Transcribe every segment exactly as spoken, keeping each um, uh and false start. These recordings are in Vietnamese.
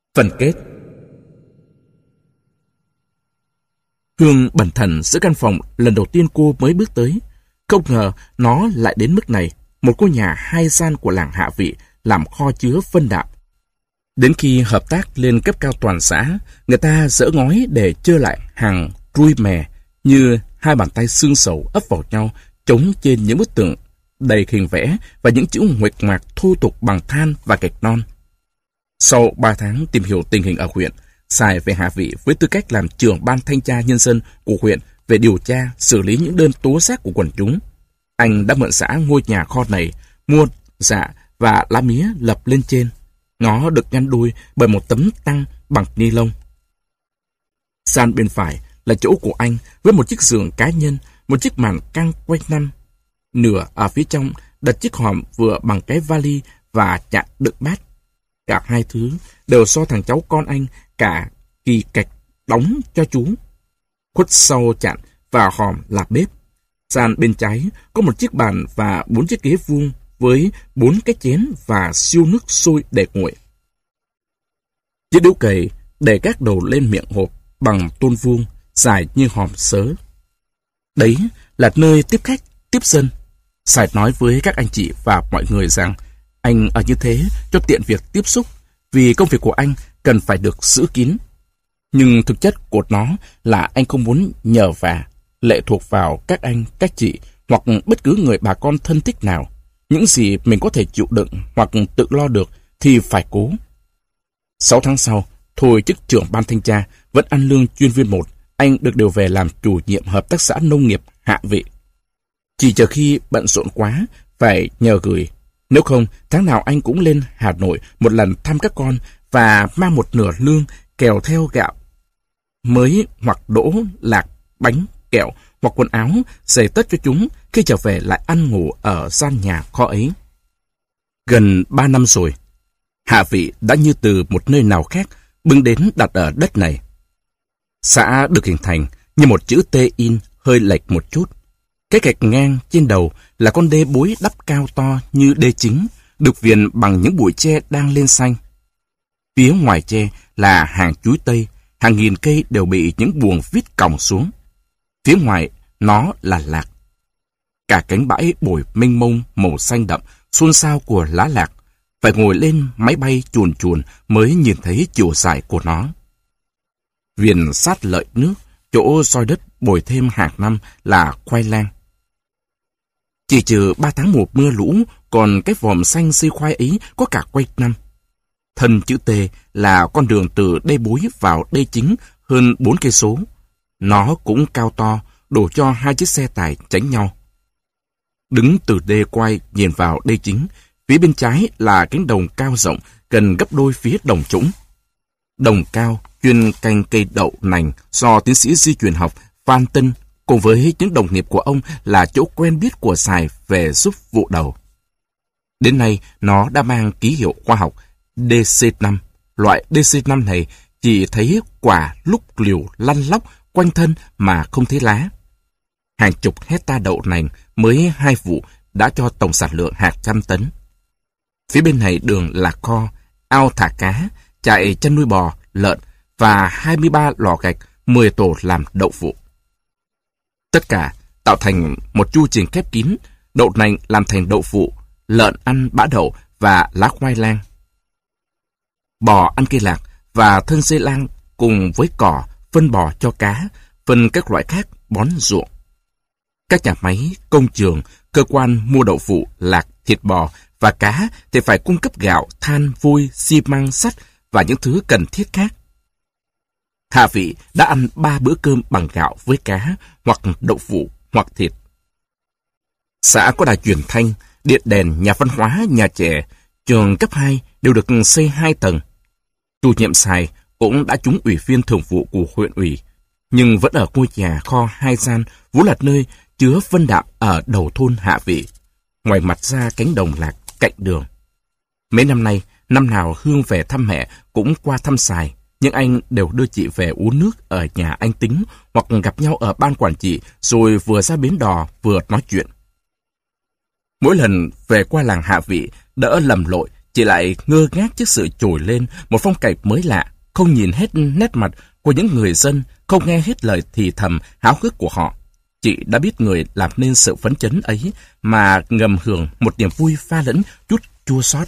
Phần kết. Hương bần thần giữa căn phòng lần đầu tiên cô mới bước tới. Không ngờ nó lại đến mức này. Một ngôi nhà hai gian của làng Hạ Vị làm kho chứa phân đạm. Đến khi hợp tác lên cấp cao toàn xã, người ta dỡ ngói để chơ lại hàng trui mè như hai bàn tay xương sầu ấp vào nhau, chống trên những bức tường đầy hình vẽ và những chữ nguệch ngoạc thô tục bằng than và gạch non. Sau ba tháng tìm hiểu tình hình ở huyện, Sài về Hạ Vị với tư cách làm trưởng ban thanh tra nhân dân của huyện về điều tra, xử lý những đơn tố giác của quần chúng. Anh đã mượn xã ngôi nhà kho này, mua dạ và lá mía lập lên trên. Nó được ngăn đôi bởi một tấm tăng bằng ni lông. Gian bên phải là chỗ của anh với một chiếc giường cá nhân, một chiếc màn căng quanh năm. Nửa ở phía trong đặt chiếc hòm vừa bằng cái vali và chạn đựng bát. Cả hai thứ đều do thằng cháu con anh cả kỳ cạch đóng cho chú. Khuất sau chạn và hòm là bếp. Gian bên trái có một chiếc bàn và bốn chiếc ghế vuông với bốn cái chén và siêu nước sôi để nguội. Chiếc điếu cày để các đầu lên miệng hộp bằng tôn vuông dài như hòm sớ. Đấy là nơi tiếp khách, tiếp dân. Sài nói với các anh chị và mọi người rằng anh ở như thế cho tiện việc tiếp xúc, vì công việc của anh cần phải được giữ kín. Nhưng thực chất của nó là anh không muốn nhờ vả, lệ thuộc vào các anh, các chị hoặc bất cứ người bà con thân thích nào. Những gì mình có thể chịu đựng hoặc tự lo được thì phải cố. Sáu tháng sau, thôi chức trưởng ban thanh tra, vẫn ăn lương chuyên viên một, anh được điều về làm chủ nhiệm hợp tác xã nông nghiệp Hạ Vị. Chỉ chờ khi bận rộn quá, phải nhờ gửi. Nếu không, tháng nào anh cũng lên Hà Nội một lần thăm các con và mang một nửa lương kèo theo gạo mới hoặc đỗ, lạc, bánh, kẹo hoặc quần áo, giày tất cho chúng khi trở về lại ăn ngủ ở gian nhà kho ấy. Gần ba năm rồi, Hạ Vị đã như từ một nơi nào khác bưng đến đặt ở đất này. Xã được hình thành như một chữ T in hơi lệch một chút. Cái gạch ngang trên đầu là con đê bối đắp cao to như đê chính, được viền bằng những bụi tre đang lên xanh. Phía ngoài tre là hàng chuối tây, hàng nghìn cây đều bị những buồng vít còng xuống. Phía ngoài nó là lạc. Cả cánh bãi bồi mênh mông màu xanh đậm, xôn xao của lá lạc, phải ngồi lên máy bay chuồn chuồn mới nhìn thấy chiều dài của nó. Viền sát lợi nước, chỗ soi đất bồi thêm hàng năm là khoai lang. Chỉ trừ ba tháng mùa mưa lũ, còn cái vòm xanh dây khoai ấy có cả quanh năm. Thân chữ T là con đường từ đê bối vào đê chính hơn bốn cây số. Nó cũng cao to, đủ cho hai chiếc xe tải tránh nhau. Đứng từ đê quay nhìn vào đê chính, phía bên trái là cánh đồng cao rộng gần gấp đôi phía đồng trũng. Đồng cao chuyên canh cây đậu nành do tiến sĩ di truyền học Phan Tân cùng với những đồng nghiệp của ông là chỗ quen biết của Sài về giúp vụ đầu. Đến nay, nó đã mang ký hiệu khoa học D C năm. Loại D C năm này chỉ thấy quả lúc liều lăn lóc quanh thân mà không thấy lá. Hàng chục hecta đậu nành mới hai vụ đã cho tổng sản lượng hàng trăm tấn. Phía bên này đường là kho, ao thả cá, trại chăn nuôi bò, lợn và hai mươi ba lò gạch, mười tổ làm đậu phụ. Tất cả tạo thành một chu trình khép kín, đậu nành làm thành đậu phụ, lợn ăn bã đậu và lá khoai lang. Bò ăn cây lạc và thân dây lang cùng với cỏ, phân bò cho cá, phân các loại khác bón ruộng. Các nhà máy, công trường, cơ quan mua đậu phụ, lạc, thịt bò và cá thì phải cung cấp gạo, than, vôi, xi măng, sắt và những thứ cần thiết khác. Hạ Vị đã ăn ba bữa cơm bằng gạo với cá, hoặc đậu phụ, hoặc thịt. Xã có đài truyền thanh, điện đèn, nhà văn hóa, nhà trẻ, trường cấp hai đều được xây hai tầng. Chủ nhiệm Sài cũng đã trúng ủy viên thường vụ của huyện ủy, nhưng vẫn ở ngôi nhà kho hai gian vốn là nơi chứa phân đạm ở đầu thôn Hạ Vị, ngoài mặt ra cánh đồng lạc cạnh đường. Mấy năm nay, năm nào Hương về thăm mẹ cũng qua thăm Sài, nhưng anh đều đưa chị về uống nước ở nhà anh Tính hoặc gặp nhau ở ban quản trị rồi vừa ra bến đò vừa nói chuyện. Mỗi lần về qua làng Hạ Vị, đỡ lầm lội, chị lại ngơ ngác trước sự trồi lên một phong cảnh mới lạ, không nhìn hết nét mặt của những người dân, không nghe hết lời thì thầm háo hức của họ. Chị đã biết người làm nên sự phấn chấn ấy mà ngầm hưởng một niềm vui pha lẫn chút chua xót.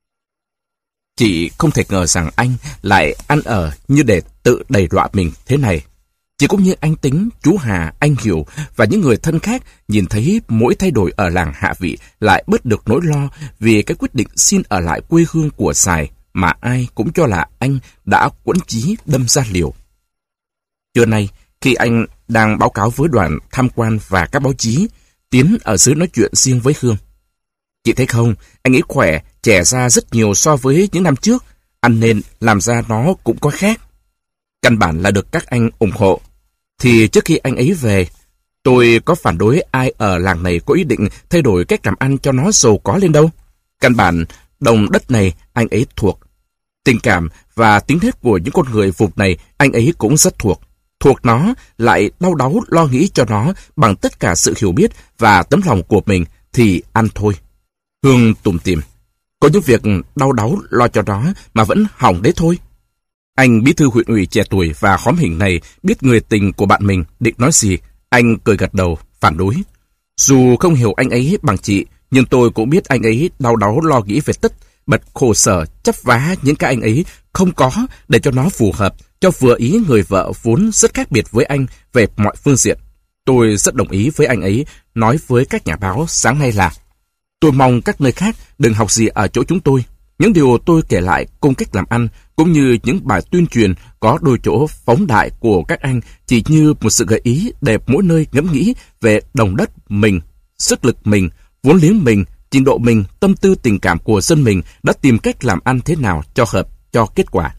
Chị không thể ngờ rằng anh lại ăn ở như để tự đầy đọa mình thế này. Chị cũng như anh Tính, chú Hà, anh Hiểu và những người thân khác nhìn thấy mỗi thay đổi ở làng Hạ Vị lại bớt được nỗi lo vì cái quyết định xin ở lại quê hương của Sài mà ai cũng cho là anh đã quẫn chí đâm ra liều. Trưa nay, khi anh đang báo cáo với đoàn tham quan và các báo chí, Tiến ở dưới nói chuyện riêng với Hương. Chị thấy không, anh ấy khỏe, trẻ ra rất nhiều so với những năm trước, ăn nên làm ra nó cũng có khác. Căn bản là được các anh ủng hộ. Thì trước khi anh ấy về, tôi có phản đối ai ở làng này có ý định thay đổi cách làm ăn cho nó giàu có lên đâu. Căn bản, đồng đất này anh ấy thuộc. Tình cảm và tính nết của những con người vùng này anh ấy cũng rất thuộc. Thuộc nó, lại đau đáu lo nghĩ cho nó bằng tất cả sự hiểu biết và tấm lòng của mình thì ăn thôi. Hương tủm tỉm. Có những việc đau đáu lo cho nó mà vẫn hỏng đấy thôi. Anh bí thư huyện ủy trẻ tuổi và khóm hình này biết người tình của bạn mình định nói gì. Anh cười gật đầu, phản đối. Dù không hiểu anh ấy bằng chị, nhưng tôi cũng biết anh ấy đau đáu lo nghĩ về tất, bật khổ sở, chấp vá những cái anh ấy không có để cho nó phù hợp, cho vừa ý người vợ vốn rất khác biệt với anh về mọi phương diện. Tôi rất đồng ý với anh ấy nói với các nhà báo sáng nay là tôi mong các nơi khác đừng học gì ở chỗ chúng tôi. Những điều tôi kể lại cung cách làm ăn cũng như những bài tuyên truyền có đôi chỗ phóng đại của các anh chỉ như một sự gợi ý để mỗi nơi ngẫm nghĩ về đồng đất mình, sức lực mình, vốn liếng mình, trình độ mình, tâm tư tình cảm của dân mình đã tìm cách làm ăn thế nào cho hợp, cho kết quả.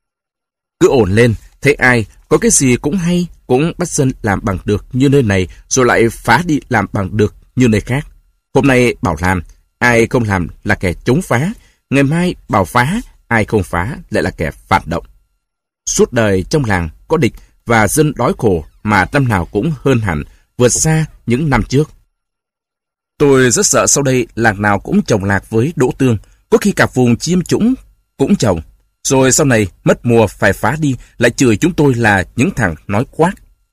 Cứ ổn lên, thấy ai có cái gì cũng hay, cũng bắt dân làm bằng được như nơi này rồi lại phá đi làm bằng được như nơi khác. Hôm nay bảo làm, ai không làm là kẻ chống phá. Ngày mai bảo phá, ai không phá lại là kẻ phản động. Suốt đời trong làng có địch và dân đói khổ mà năm nào cũng hơn hẳn, vượt xa những năm trước. Tôi rất sợ sau đây làng nào cũng trồng lạc với đỗ tương, có khi cả vùng chiêm trũng cũng trồng. Rồi sau này mất mùa phải phá đi, lại chửi chúng tôi là những thằng nói quát.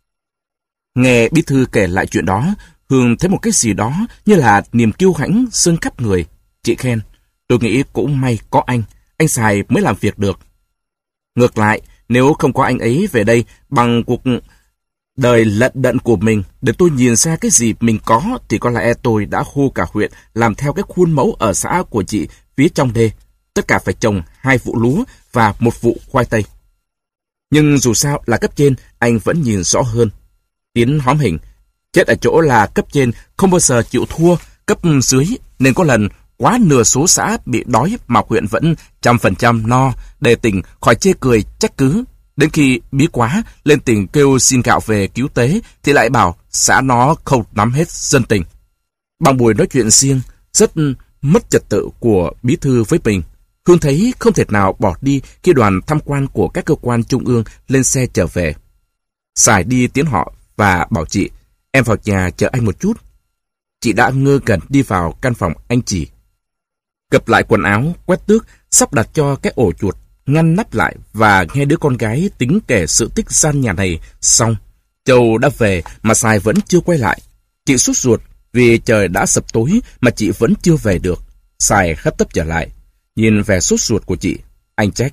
Nghe bí thư kể lại chuyện đó, Hương thấy một cái gì đó như là niềm kiêu hãnh sưng khắp người. Chị khen, tôi nghĩ cũng may có anh, anh Sài mới làm việc được. Ngược lại, nếu không có anh ấy về đây bằng cuộc đời lận đận của mình để tôi nhìn ra cái gì mình có thì có lẽ tôi đã hô cả huyện làm theo cái khuôn mẫu ở xã của chị phía trong đê. Tất cả phải trồng hai vụ lúa và một vụ khoai tây. Nhưng dù sao là cấp trên, anh vẫn nhìn rõ hơn. Tiến hóm hình. Chết ở chỗ là cấp trên không bao giờ chịu thua cấp dưới, nên có lần quá nửa số xã bị đói mà huyện vẫn trăm phần trăm no, để tỉnh khỏi chê cười trách cứ. Đến khi bí quá, lên tỉnh kêu xin gạo về cứu tế, thì lại bảo xã nó không nắm hết dân tình. Bằng buổi nói chuyện riêng, rất mất trật tự của bí thư với mình, Hương thấy không thể nào bỏ đi khi đoàn tham quan của các cơ quan trung ương lên xe trở về. Sài đi tiến họ và bảo chị, em vào nhà chờ anh một chút. Chị đã ngơ ngẩn đi vào căn phòng anh chỉ. Cập lại quần áo, quét tước, sắp đặt cho cái ổ chuột, ngăn nắp lại và nghe đứa con gái tính kể sự tích gian nhà này xong. Châu đã về mà Sài vẫn chưa quay lại. Chị sốt ruột vì trời đã sập tối mà chị vẫn chưa về được. Sài hấp tấp trở lại. Nhìn vẻ sốt ruột của chị, anh trách.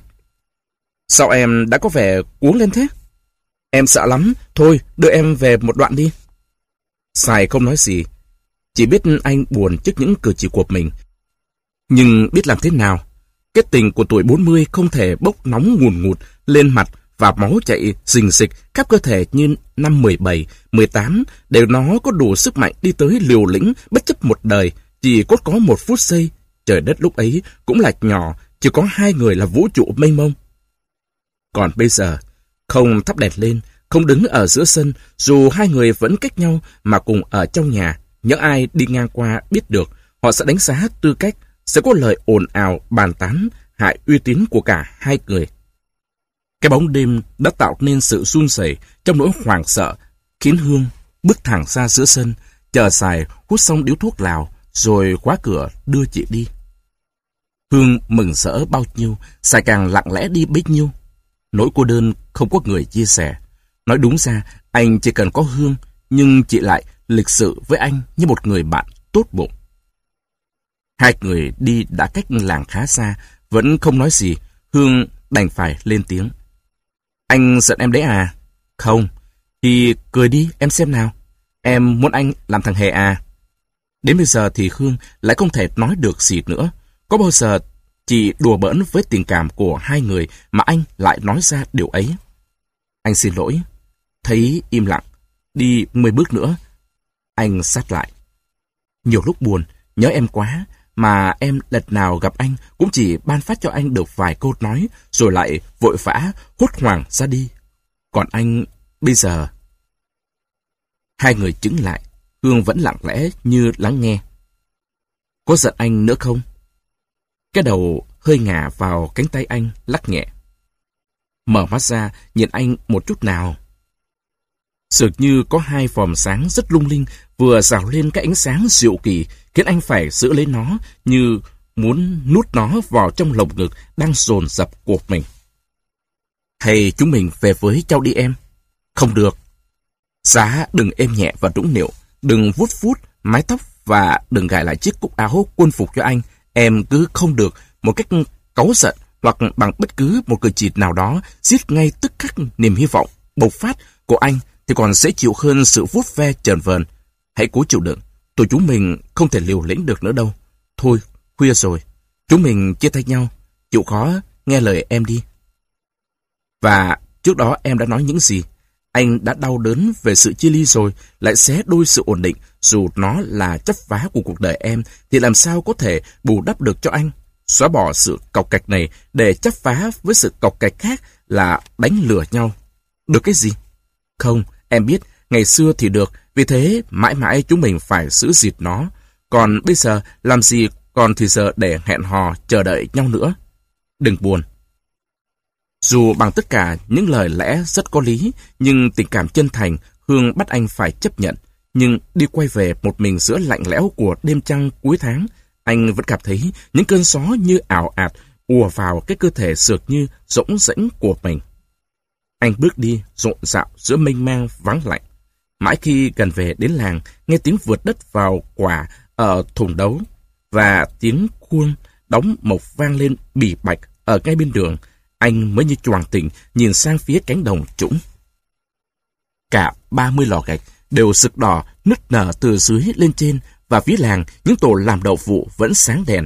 Sao em đã có vẻ cuống lên thế? Em sợ lắm, thôi đưa em về một đoạn đi. Sài không nói gì, chỉ biết anh buồn trước những cử chỉ của mình. Nhưng biết làm thế nào? Cái tình của tuổi bốn mươi không thể bốc nóng ngùn ngụt lên mặt và máu chạy rình rịch khắp cơ thể như năm mười bảy, mười tám để nó có đủ sức mạnh đi tới liều lĩnh bất chấp một đời, chỉ cốt có một phút giây. Trời đất lúc ấy cũng là nhỏ, chỉ có hai người là vũ trụ mênh mông. Còn bây giờ, không thắp đèn lên, không đứng ở giữa sân, dù hai người vẫn cách nhau mà cùng ở trong nhà, những ai đi ngang qua biết được, họ sẽ đánh giá tư cách, sẽ có lời ồn ào bàn tán hại uy tín của cả hai người. Cái bóng đêm đã tạo nên sự run rẩy trong nỗi hoảng sợ, khiến Hương bước thẳng ra giữa sân, chờ Sài hút xong điếu thuốc lào, rồi khóa cửa đưa chị đi. Hương mừng rỡ bao nhiêu, Sài càng lặng lẽ đi bấy nhiêu. Nỗi cô đơn không có người chia sẻ. Nói đúng ra, anh chỉ cần có Hương, nhưng chị lại lịch sự với anh như một người bạn tốt bụng. Hai người đi đã cách làng khá xa, vẫn không nói gì. Hương đành phải lên tiếng. Anh giận em đấy à? Không, thì cười đi em xem nào. Em muốn anh làm thằng hề à? Đến bây giờ thì Hương lại không thể nói được gì nữa. Có bao giờ chị đùa bỡn với tình cảm của hai người mà anh lại nói ra điều ấy? Anh xin lỗi. Thấy im lặng, đi mười bước nữa. Anh sát lại. Nhiều lúc buồn, nhớ em quá, mà em lần nào gặp anh cũng chỉ ban phát cho anh được vài câu nói, rồi lại vội vã, hốt hoảng ra đi. Còn anh, bây giờ... Hai người chứng lại, Hương vẫn lặng lẽ như lắng nghe. Có giận anh nữa không? Cái đầu hơi ngả vào cánh tay anh, lắc nhẹ. Mở mắt ra, nhìn anh một chút nào. Dường như có hai vòm sáng rất lung linh vừa rào lên cái ánh sáng diệu kỳ, khiến anh phải giữ lấy nó như muốn nuốt nó vào trong lồng ngực đang dồn dập của mình. Hay chúng mình về với nhau đi em? Không được. Giá đừng êm nhẹ và đũng nịu, đừng vuốt vuốt mái tóc và đừng gài lại chiếc cúc áo quân phục cho anh. Em cứ không được một cách cáu giận hoặc bằng bất cứ một cử chỉ nào đó giết ngay tức khắc niềm hy vọng bộc phát của anh thì còn dễ chịu hơn sự vuốt ve chờn vờn. Hãy cố chịu đựng, tụi chúng mình không thể liều lĩnh được nữa đâu. Thôi, khuya rồi, chúng mình chia tay nhau, chịu khó nghe lời em đi. Và trước đó em đã nói những gì? Anh đã đau đớn về sự chia ly rồi, lại xé đôi sự ổn định, dù nó là chấp vá của cuộc đời em, thì làm sao có thể bù đắp được cho anh? Xóa bỏ sự cọc cạch này để chấp vá với sự cọc cạch khác là đánh lừa nhau. Được cái gì? Không, em biết, ngày xưa thì được, vì thế mãi mãi chúng mình phải giữ gìn nó. Còn bây giờ, làm gì còn thì giờ để hẹn hò chờ đợi nhau nữa? Đừng buồn. Dù bằng tất cả những lời lẽ rất có lý, nhưng tình cảm chân thành, Hương bắt anh phải chấp nhận. Nhưng đi quay về một mình giữa lạnh lẽo của đêm trăng cuối tháng, anh vẫn cảm thấy những cơn gió như ảo ạt ùa vào cái cơ thể sược như rỗng rãnh của mình. Anh bước đi rộn rạo giữa mênh mang vắng lạnh. Mãi khi gần về đến làng, nghe tiếng vượt đất vào quả ở thùng đấu và tiếng khuôn đóng mộc vang lên bì bạch ở ngay bên đường, anh mới như choàng tỉnh nhìn sang phía cánh đồng trũng. Cả ba mươi lò gạch đều sực đỏ nứt nở từ dưới lên trên, và phía làng những tổ làm đậu phụ vẫn sáng đèn.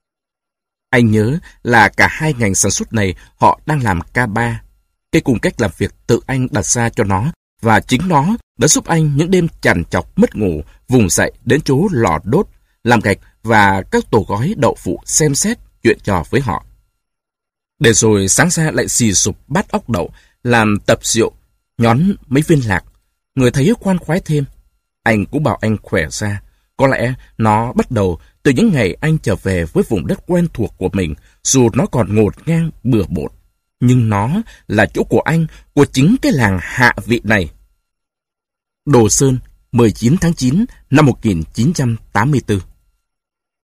Anh nhớ là cả hai ngành sản xuất này họ đang làm ca ba. Cái cùng cách làm việc tự anh đặt ra cho nó, và chính nó đã giúp anh những đêm chằn chọc mất ngủ vùng dậy đến chỗ lò đốt, làm gạch và các tổ gói đậu phụ xem xét chuyện trò với họ. Để rồi sáng ra lại xì sụp bát óc đậu, làm tập rượu, nhón mấy viên lạc. Người thấy khoan khoái thêm. Anh cũng bảo anh khỏe ra. Có lẽ nó bắt đầu từ những ngày anh trở về với vùng đất quen thuộc của mình, dù nó còn ngột ngang bừa bộn. Nhưng nó là chỗ của anh, của chính cái làng Hạ Vị này. Đồ Sơn, mười chín tháng chín năm một nghìn chín trăm tám mươi tư.